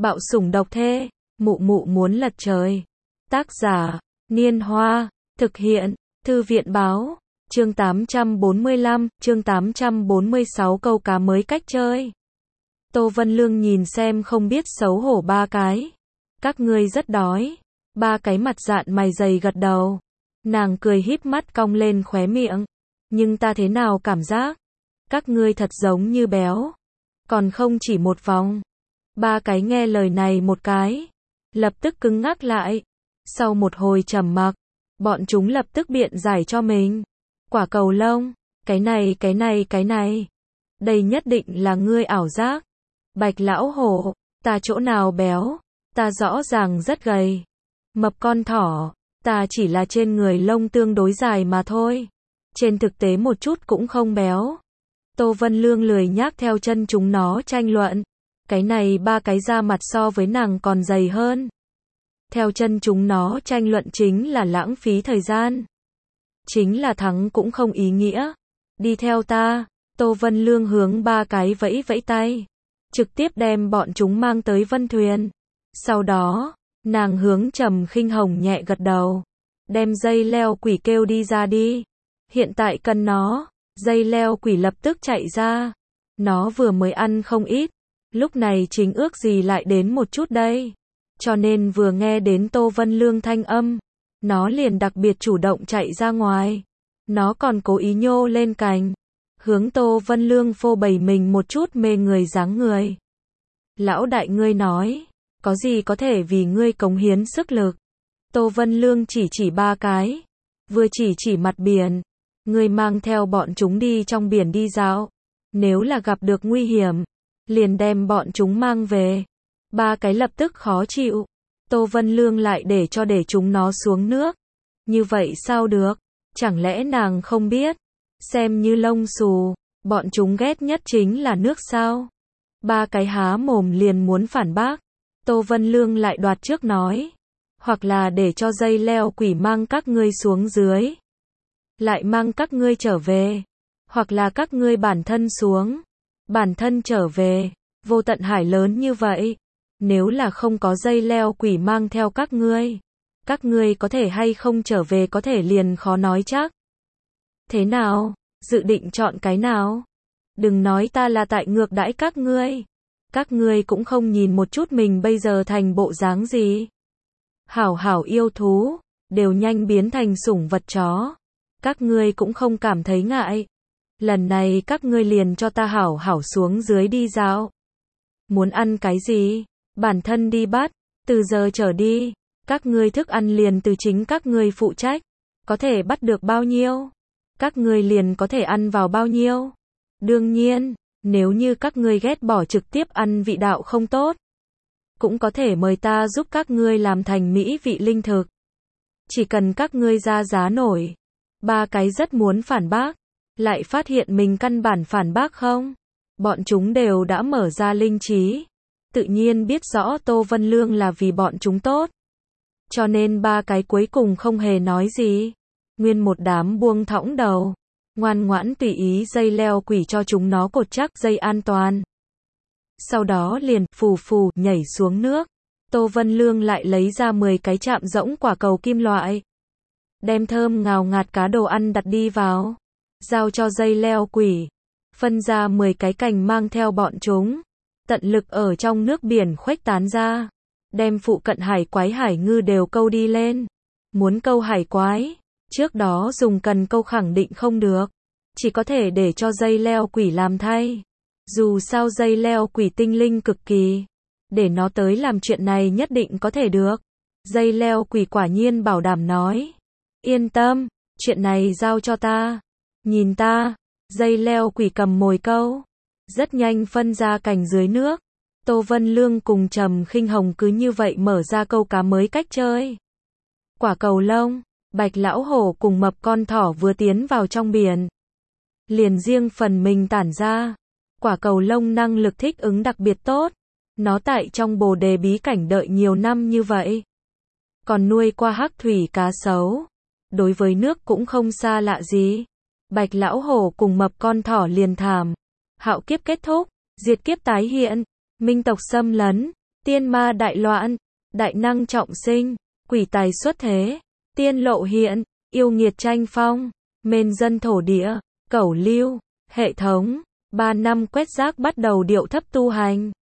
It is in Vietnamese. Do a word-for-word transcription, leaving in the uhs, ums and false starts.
Bạo sủng độc thê, mụ mụ muốn lật trời. Tác giả, Niên Hoa, thực hiện, Thư viện Báo, chương tám trăm bốn mươi lăm, chương tám trăm bốn mươi sáu câu cá mới cách chơi. Tô Vân Lương nhìn xem không biết xấu hổ ba cái. Các ngươi rất đói. Ba cái mặt dạn mày dày gật đầu. Nàng cười híp mắt cong lên khóe miệng. Nhưng ta thế nào cảm giác? Các ngươi thật giống như béo. Còn không chỉ một vòng. Ba cái nghe lời này một cái. Lập tức cứng ngắc lại. Sau một hồi trầm mặc, bọn chúng lập tức biện giải cho mình. Quả cầu lông, cái này cái này cái này. Đây nhất định là ngươi ảo giác. Bạch lão hổ, ta chỗ nào béo, ta rõ ràng rất gầy. Mập con thỏ, ta chỉ là trên người lông tương đối dài mà thôi. Trên thực tế một chút cũng không béo. Tô Vân Lương lười nhác theo chân chúng nó tranh luận. Cái này ba cái da mặt so với nàng còn dày hơn. Theo chân chúng nó tranh luận chính là lãng phí thời gian. Chính là thắng cũng không ý nghĩa. Đi theo ta, Tô Vân Lương hướng ba cái vẫy vẫy tay. Trực tiếp đem bọn chúng mang tới vân thuyền. Sau đó, nàng hướng Trầm Khinh Hồng nhẹ gật đầu. Đem dây leo quỷ kêu đi ra đi. Hiện tại cần nó. Dây leo quỷ lập tức chạy ra. Nó vừa mới ăn không ít. Lúc này chính ước gì lại đến một chút đây. Cho nên vừa nghe đến Tô Vân Lương thanh âm, nó liền đặc biệt chủ động chạy ra ngoài. Nó còn cố ý nhô lên cành, hướng Tô Vân Lương phô bày mình một chút mê người dáng người. Lão đại ngươi nói, có gì có thể vì ngươi cống hiến sức lực. Tô Vân Lương chỉ chỉ ba cái, vừa chỉ chỉ mặt biển. Ngươi mang theo bọn chúng đi trong biển đi dạo. Nếu là gặp được nguy hiểm, liền đem bọn chúng mang về. Ba cái lập tức khó chịu. Tô Vân Lương lại để cho để chúng nó xuống nước. Như vậy sao được? Chẳng lẽ nàng không biết? Xem như lông xù, bọn chúng ghét nhất chính là nước sao? Ba cái há mồm liền muốn phản bác. Tô Vân Lương lại đoạt trước nói. Hoặc là để cho dây leo quỷ mang các ngươi xuống dưới. Lại mang các ngươi trở về. Hoặc là các ngươi bản thân xuống. Bản thân trở về. Vô tận hải lớn như vậy. Nếu là không có dây leo quỷ mang theo các ngươi, các ngươi có thể hay không trở về có thể liền khó nói chắc. Thế nào? Dự định chọn cái nào? Đừng nói ta là tại ngược đãi các ngươi. Các ngươi cũng không nhìn một chút mình bây giờ thành bộ dáng gì. Hảo hảo yêu thú, đều nhanh biến thành sủng vật chó. Các ngươi cũng không cảm thấy ngại. Lần này các ngươi liền cho ta hảo hảo xuống dưới đi dạo. Muốn ăn cái gì? Bản thân đi bắt, từ giờ trở đi, các ngươi thức ăn liền từ chính các ngươi phụ trách, có thể bắt được bao nhiêu, các ngươi liền có thể ăn vào bao nhiêu. Đương nhiên, nếu như các ngươi ghét bỏ trực tiếp ăn vị đạo không tốt, cũng có thể mời ta giúp các ngươi làm thành mỹ vị linh thực. Chỉ cần các ngươi ra giá nổi. Ba cái rất muốn phản bác, lại phát hiện mình căn bản phản bác không. Bọn chúng đều đã mở ra linh trí. Tự nhiên biết rõ Tô Vân Lương là vì bọn chúng tốt. Cho nên ba cái cuối cùng không hề nói gì. Nguyên một đám buông thõng đầu. Ngoan ngoãn tùy ý dây leo quỷ cho chúng nó cột chắc dây an toàn. Sau đó liền phù phù nhảy xuống nước. Tô Vân Lương lại lấy ra mười cái chạm rỗng quả cầu kim loại. Đem thơm ngào ngạt cá đồ ăn đặt đi vào. Giao cho dây leo quỷ. Phân ra mười cái cành mang theo bọn chúng. Tận lực ở trong nước biển khuếch tán ra. Đem phụ cận hải quái hải ngư đều câu đi lên. Muốn câu hải quái, trước đó dùng cần câu khẳng định không được. Chỉ có thể để cho dây leo quỷ làm thay. Dù sao dây leo quỷ tinh linh cực kỳ. Để nó tới làm chuyện này nhất định có thể được. Dây leo quỷ quả nhiên bảo đảm nói. Yên tâm, chuyện này giao cho ta. Nhìn ta, dây leo quỷ cầm mồi câu. Rất nhanh phân ra cành dưới nước. Tô Vân Lương cùng Trầm Khinh Hồng cứ như vậy mở ra câu cá mới cách chơi. Quả cầu lông, Bạch lão hổ cùng mập con thỏ vừa tiến vào trong biển. Liền riêng phần mình tản ra. Quả cầu lông năng lực thích ứng đặc biệt tốt. Nó tại trong bồ đề bí cảnh đợi nhiều năm như vậy. Còn nuôi qua hắc thủy cá sấu. Đối với nước cũng không xa lạ gì. Bạch lão hổ cùng mập con thỏ liền thảm. Hạo kiếp kết thúc, diệt kiếp tái hiện, minh tộc xâm lấn, tiên ma đại loạn, đại năng trọng sinh, quỷ tài xuất thế, tiên lộ hiện, yêu nghiệt tranh phong, mên dân thổ địa, cẩu lưu, hệ thống, ba năm quét rác bắt đầu điệu thấp tu hành.